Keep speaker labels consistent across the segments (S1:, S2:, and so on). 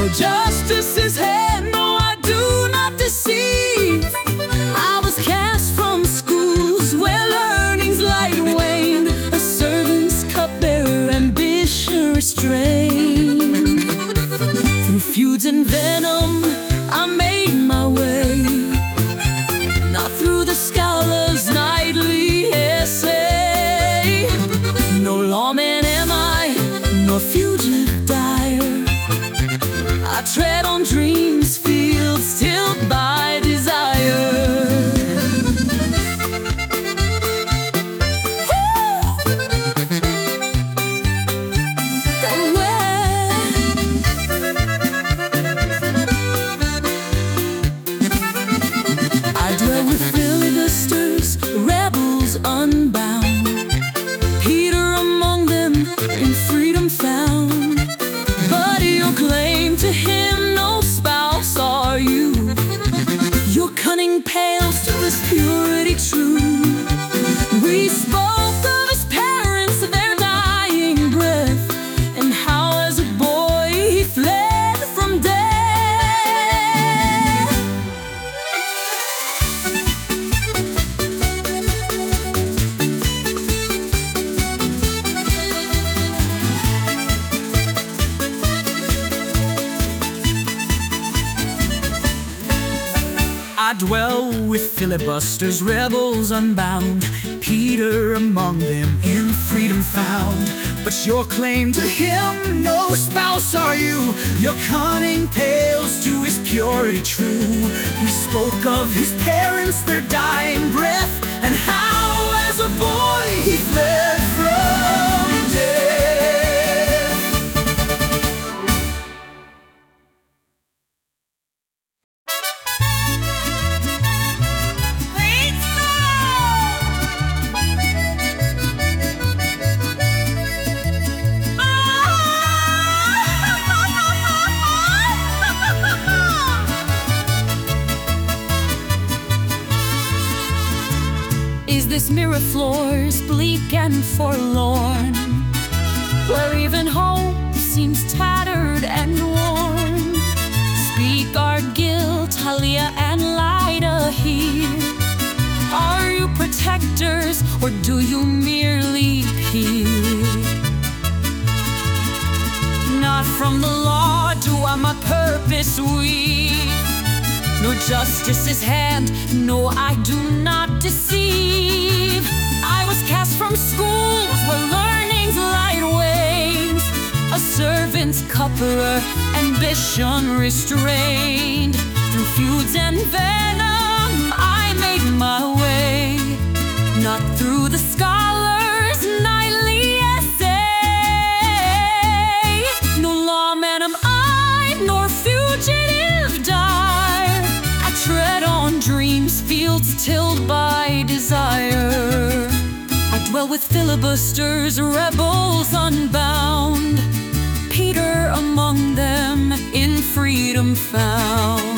S1: justice is hand, no, I do not deceive. I was cast from schools where learning's light waned, a servant's cupbearer, ambition restrained. Through feuds and venom, I made my way, not through the scholar's nightly essay. No lawman am I, nor fugitive dire. I tread on dreams' fields tilled by desire. I dwell with filibusters, rebels unbound. Peter among them, in freedom found. But your claim to him, no spouse are you. Your cunning pales to this purity true. We spoke of his parents, their dying breath, and how as a boy he fled from death. I dwell with filibusters, rebels unbound. Peter among them, in freedom found. But your claim to him, no spouse are you. Your cunning pales to his purity true. We spoke of his parents, their dying breath, and how as a boy he fled from death. Is this Miraflores bleak and forlorn, where even hope seems tattered and worn? Speak our guilt, Talia and Lida here. Are you protectors, or do you merely peer? Not from the law do I my purpose weave, nor justice's hand, no, I do not deceive. I was cast from schools where learning's light wanes, a servant's cupbearer, ambition restrained. Through feuds and venom, I made my way, not through the scholar's nightly essay. No lawman am I, nor fugitive dire. I tread on dreams' fields tilled by desire. I dwell with filibusters, rebels unbound. Peter among them, in freedom found.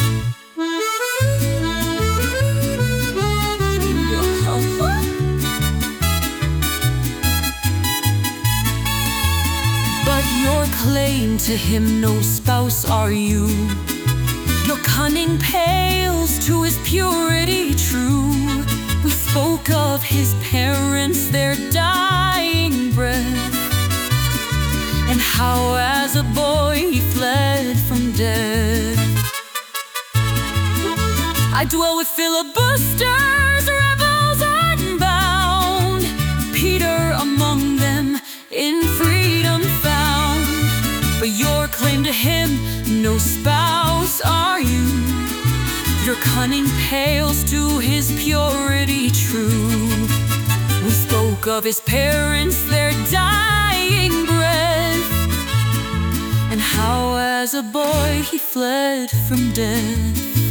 S1: But your claim to him, no spouse are you. Your cunning pales to his purity true. We spoke of his parents, their dying breath, and how as a boy he fled from death. I dwell with filibusters, rebels unbound. Peter among them, in freedom found. But your claim to him, no spouse are you. Your cunning pales to his purity true. We spoke of his parents, their dying breath, and how as a boy he fled from death.